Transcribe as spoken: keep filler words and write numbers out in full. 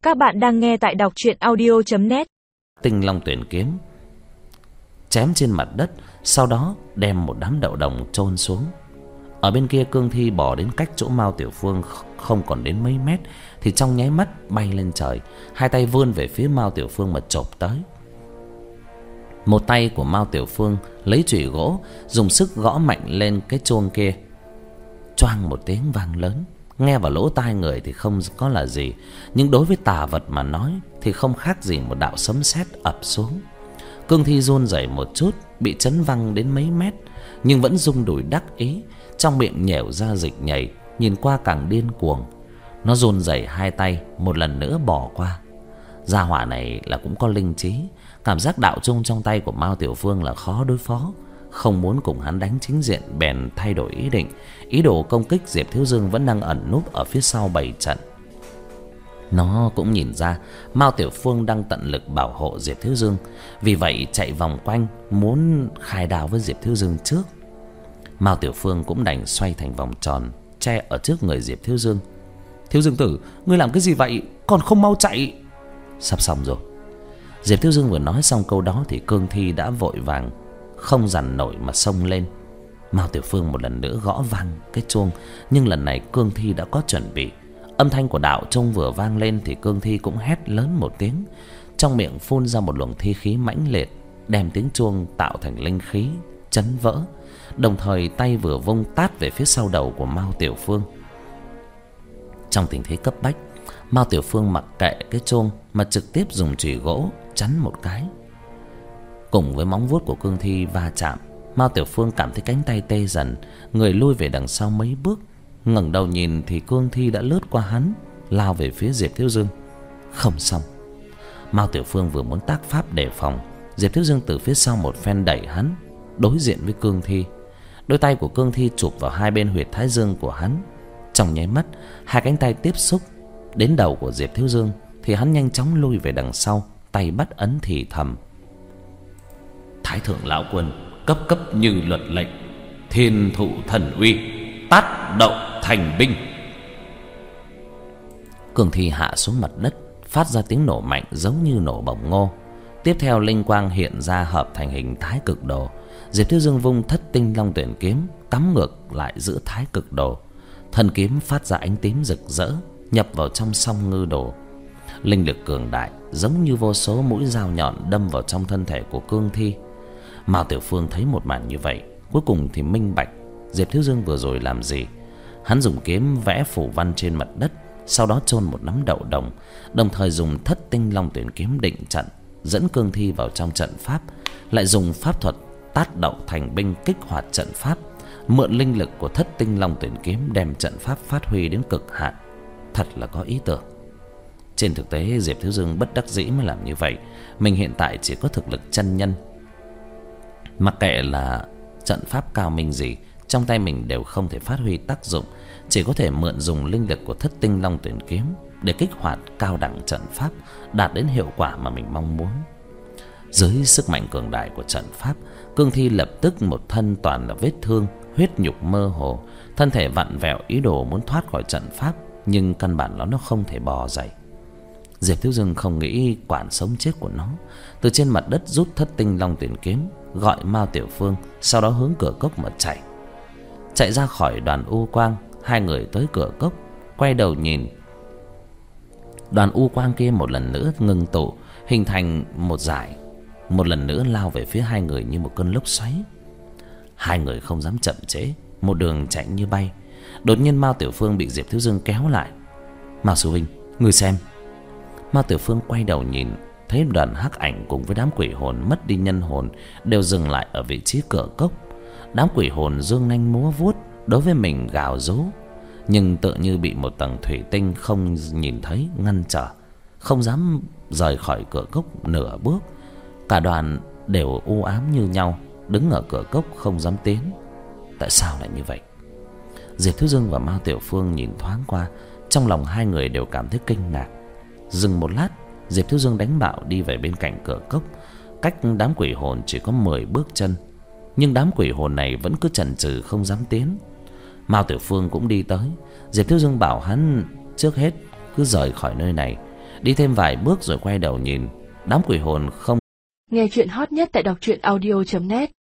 Các bạn đang nghe tại đọc truyện audio chấm net. Tinh Long Tuyển kiếm chém trên mặt đất, sau đó đem một đám đậu đồng chôn xuống. Ở bên kia cương thi bò đến cách chỗ Mao Tiểu Phương không còn đến mấy mét thì trong nháy mắt bay lên trời, hai tay vươn về phía Mao Tiểu Phương mà chộp tới. Một tay của Mao Tiểu Phương lấy chùy gỗ, dùng sức gõ mạnh lên cái chuông kia. Choang một tiếng vang lớn, nghe vào lỗ tai người thì không có là gì, nhưng đối với tà vật mà nói thì không khác gì một đạo sấm sét ập xuống. Cương thi run rẩy một chút, bị chấn văng đến mấy mét, nhưng vẫn rung đùi đắc ý, trong miệng nhẻo ra dịch nhảy, nhìn qua càng điên cuồng. Nó run rẩy hai tay, một lần nữa bỏ qua. Gia hỏa này là cũng có linh trí, cảm giác đạo chung trong tay của Mao Tiểu Phương là khó đối phó, không muốn cùng hắn đánh chính diện, bèn thay đổi ý định, ý đồ công kích Diệp Thiếu Dương vẫn đang ẩn núp ở phía sau bày trận. Nó cũng nhìn ra Mao Tiểu Phương đang tận lực bảo hộ Diệp Thiếu Dương, vì vậy chạy vòng quanh muốn khai đao với Diệp Thiếu Dương trước. Mao Tiểu Phương cũng đành xoay thành vòng tròn, che ở trước người Diệp Thiếu Dương. Thiếu Dương tử, ngươi làm cái gì vậy, còn không mau chạy? Sắp xong rồi. Diệp Thiếu Dương vừa nói xong câu đó thì cương thi đã vội vàng không dằn nổi mà xông lên. Mao Tiểu Phương một lần nữa gõ vang cái chuông, nhưng lần này cương thi đã có chuẩn bị. Âm thanh của đạo chung vừa vang lên thì cương thi cũng hét lớn một tiếng, trong miệng phun ra một luồng thi khí mãnh liệt, đem tiếng chuông tạo thành linh khí chấn vỡ. Đồng thời tay vừa vung tát về phía sau đầu của Mao Tiểu Phương. Trong tình thế cấp bách, Mao Tiểu Phương mặc kệ cái chuông mà trực tiếp dùng chùy gỗ chắn một cái. Cùng với móng vuốt của cương thi va chạm, Mao Tiểu Phương cảm thấy cánh tay tê dần, người lui về đằng sau mấy bước. Ngẩng đầu nhìn thì cương thi đã lướt qua hắn, lao về phía Diệp Thiếu Dương. Không xong. Mao Tiểu Phương vừa muốn tác pháp đề phòng, Diệp Thiếu Dương từ phía sau một phen đẩy hắn đối diện với cương thi. Đôi tay của cương thi chụp vào hai bên huyệt thái dương của hắn. Trong nháy mắt, hai cánh tay tiếp xúc đến đầu của Diệp Thiếu Dương thì hắn nhanh chóng lui về đằng sau, tay bắt ấn thì thầm: Thái thượng lão quân, cấp cấp như luật lệnh, thiên thụ thần uy, tát động thành binh. Cương thi hạ xuống mặt đất, phát ra tiếng nổ mạnh giống như nổ bồng ngô. Tiếp theo linh quang hiện ra hợp thành hình thái cực đồ. Diệp Thiếu Dương vung thất tinh long tuyển kiếm cắm ngược lại giữa thái cực đồ. Thân kiếm phát ra ánh tím rực rỡ, nhập vào trong song ngư đồ. Linh lực cường đại giống như vô số mũi dao nhọn đâm vào trong thân thể của cương thi. Mao Tiểu Phương thấy một màn như vậy, cuối cùng thì minh bạch Diệp Thiếu Dương vừa rồi làm gì. Hắn dùng kiếm vẽ phù văn trên mặt đất, sau đó chôn một nắm đậu đồng, đồng thời dùng thất tinh long tuyển kiếm định trận, dẫn cương thi vào trong trận pháp, lại dùng pháp thuật tát đậu thành binh kích hoạt trận pháp, mượn linh lực của thất tinh long tuyển kiếm đem trận pháp phát huy đến cực hạn. Thật là có ý tưởng. Trên thực tế Diệp Thiếu Dương bất đắc dĩ mới làm như vậy. Mình hiện tại chỉ có thực lực chân nhân, mặc kệ là trận pháp cao minh gì, trong tay mình đều không thể phát huy tác dụng, chỉ có thể mượn dùng linh lực của thất tinh long tuyển kiếm để kích hoạt cao đẳng trận pháp, đạt đến hiệu quả mà mình mong muốn. Dưới sức mạnh cường đại của trận pháp, cương thi lập tức một thân toàn là vết thương, huyết nhục mơ hồ, thân thể vặn vẹo ý đồ muốn thoát khỏi trận pháp, nhưng căn bản nó nó không thể bò dậy. Diệp Thiếu Dương không nghĩ quản sống chết của nó, từ trên mặt đất rút thất tinh long tuyển kiếm, gọi Mao Tiểu Phương, sau đó hướng cửa cốc mà chạy. Chạy ra khỏi đoàn u quang, hai người tới cửa cốc, quay đầu nhìn. Đoàn u quang kia một lần nữa ngưng tụ, hình thành một dải, một lần nữa lao về phía hai người như một cơn lốc xoáy. Hai người không dám chậm trễ, một đường chạy như bay. Đột nhiên Mao Tiểu Phương bị Diệp Thiếu Dương kéo lại. Mao sư huynh, người xem. Mao Tiểu Phương quay đầu nhìn, thấy đoàn hắc ảnh cùng với đám quỷ hồn mất đi nhân hồn đều dừng lại ở vị trí cửa cốc. Đám quỷ hồn dương nanh múa vuốt, đối với mình gào rú, nhưng tựa như bị một tầng thủy tinh không nhìn thấy ngăn trở, không dám rời khỏi cửa cốc nửa bước. Cả đoàn đều u ám như nhau, đứng ở cửa cốc không dám tiến. Tại sao lại như vậy? Diệp Thiếu Dương và Mao Tiểu Phương nhìn thoáng qua, trong lòng hai người đều cảm thấy kinh ngạc. Dừng một lát, Diệp Thiếu Dương đánh bạo đi về bên cạnh cửa cốc, cách đám quỷ hồn chỉ có mười bước chân, nhưng đám quỷ hồn này vẫn cứ chần chừ không dám tiến. Mao Tiểu Phương cũng đi tới. Diệp Thiếu Dương bảo hắn trước hết cứ rời khỏi nơi này, Đi thêm vài bước rồi quay đầu nhìn. Đám quỷ hồn không. Nghe chuyện hot nhất tại đọc truyện audio chấm net.